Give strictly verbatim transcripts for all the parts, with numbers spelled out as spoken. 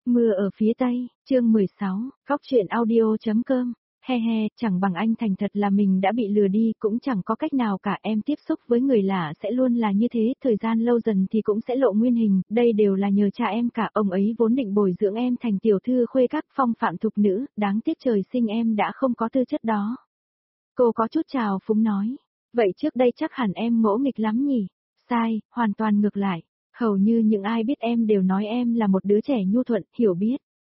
Mưa ở phía Tây, chương mười sáu, Góc truyện audio.com, he he, chẳng bằng anh thành thật là mình đã bị lừa đi, cũng chẳng có cách nào cả, em tiếp xúc với người lạ sẽ luôn là như thế, thời gian lâu dần thì cũng sẽ lộ nguyên hình, đây đều là nhờ cha em cả, ông ấy vốn định bồi dưỡng em thành tiểu thư khuê các phong phạm thục nữ, đáng tiếc trời sinh em đã không có tư chất đó. Cô có chút trào phúng nói, vậy trước đây chắc hẳn em ngỗ nghịch lắm nhỉ? Sai, hoàn toàn ngược lại. Hầu như những ai biết em đều nói em là một đứa trẻ nhu thuận, hiểu biết.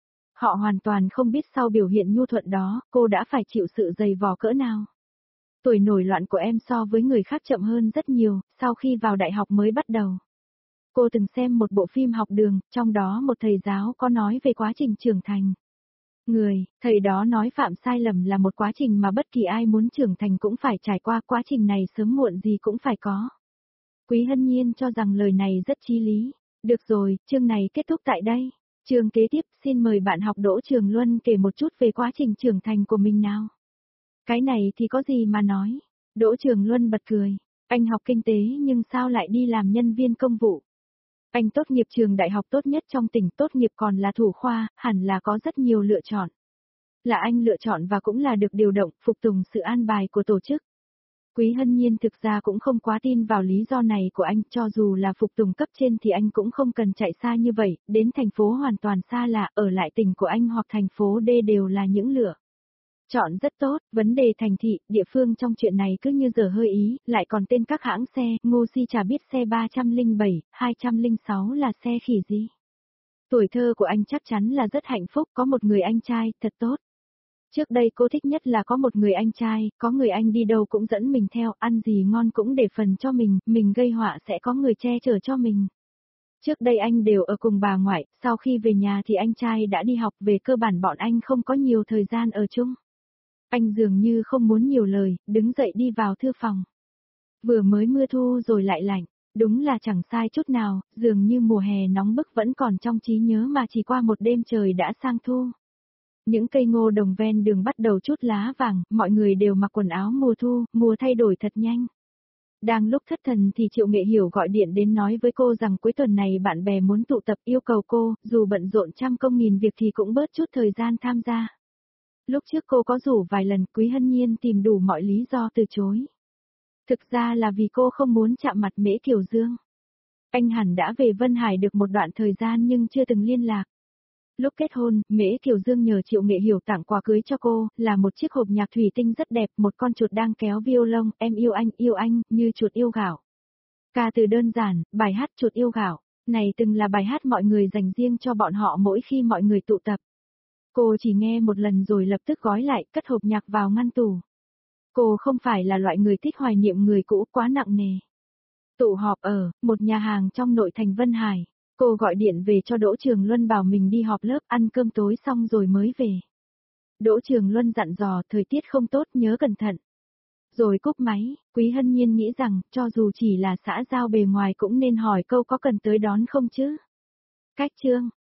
Họ hoàn toàn không biết sau biểu hiện nhu thuận đó, cô đã phải chịu sự dày vò cỡ nào. Tuổi nổi loạn của em so với người khác chậm hơn rất nhiều, sau khi vào đại học mới bắt đầu. Cô từng xem một bộ phim học đường, trong đó một thầy giáo có nói về quá trình trưởng thành. Người, thầy đó nói phạm sai lầm là một quá trình mà bất kỳ ai muốn trưởng thành cũng phải trải qua, quá trình này sớm muộn gì cũng phải có. Quý Hân Nhiên cho rằng lời này rất chí lý. Được rồi, chương này kết thúc tại đây. Chương kế tiếp, xin mời bạn học Đỗ Trường Luân kể một chút về quá trình trưởng thành của mình nào. Cái này thì có gì mà nói. Đỗ Trường Luân bật cười. Anh học kinh tế nhưng sao lại đi làm nhân viên công vụ? Anh tốt nghiệp trường đại học tốt nhất trong tỉnh, tốt nghiệp còn là thủ khoa, hẳn là có rất nhiều lựa chọn. Là anh lựa chọn và cũng là được điều động, phục tùng sự an bài của tổ chức. Quý Hân Nhiên thực ra cũng không quá tin vào lý do này của anh, cho dù là phục tùng cấp trên thì anh cũng không cần chạy xa như vậy, đến thành phố hoàn toàn xa lạ, ở lại tỉnh của anh hoặc thành phố D đều là những lựa chọn rất tốt, vấn đề thành thị, địa phương trong chuyện này cứ như giờ hơi ý, lại còn tên các hãng xe, Ngô Si chả biết xe ba không bảy, hai không sáu là xe khỉ gì. Tuổi thơ của anh chắc chắn là rất hạnh phúc, có một người anh trai, thật tốt. Trước đây cô thích nhất là có một người anh trai, có người anh đi đâu cũng dẫn mình theo, ăn gì ngon cũng để phần cho mình, mình gây họa sẽ có người che chở cho mình. Trước đây anh đều ở cùng bà ngoại, sau khi về nhà thì anh trai đã đi học, về cơ bản bọn anh không có nhiều thời gian ở chung. Anh dường như không muốn nhiều lời, đứng dậy đi vào thư phòng. Vừa mới mưa thu rồi lại lạnh, đúng là chẳng sai chút nào, dường như mùa hè nóng bức vẫn còn trong trí nhớ mà chỉ qua một đêm trời đã sang thu. Những cây ngô đồng ven đường bắt đầu chút lá vàng, mọi người đều mặc quần áo mùa thu, mùa thay đổi thật nhanh. Đang lúc thất thần thì Triệu Nghệ Hiểu gọi điện đến nói với cô rằng cuối tuần này bạn bè muốn tụ tập, yêu cầu cô, dù bận rộn trăm công nghìn việc thì cũng bớt chút thời gian tham gia. Lúc trước cô có rủ vài lần, Quý Hân Nhiên tìm đủ mọi lý do từ chối. Thực ra là vì cô không muốn chạm mặt Mễ Kiều Dương. Anh hẳn đã về Vân Hải được một đoạn thời gian nhưng chưa từng liên lạc. Lúc kết hôn, Mễ Kiều Dương nhờ Triệu Nghệ Hiểu tặng quà cưới cho cô, là một chiếc hộp nhạc thủy tinh rất đẹp, một con chuột đang kéo violon, em yêu anh, yêu anh, như chuột yêu gạo. Ca từ đơn giản, bài hát chuột yêu gạo, này từng là bài hát mọi người dành riêng cho bọn họ mỗi khi mọi người tụ tập. Cô chỉ nghe một lần rồi lập tức gói lại, cất hộp nhạc vào ngăn tủ. Cô không phải là loại người thích hoài niệm người cũ quá nặng nề. Tụ họp ở một nhà hàng trong nội thành Vân Hải. Cô gọi điện về cho Đỗ Trường Luân bảo mình đi họp lớp, ăn cơm tối xong rồi mới về. Đỗ Trường Luân dặn dò thời tiết không tốt, nhớ cẩn thận. Rồi cúp máy, Quý Hân Nhiên nghĩ rằng cho dù chỉ là xã giao bề ngoài cũng nên hỏi câu có cần tới đón không chứ. Cách chương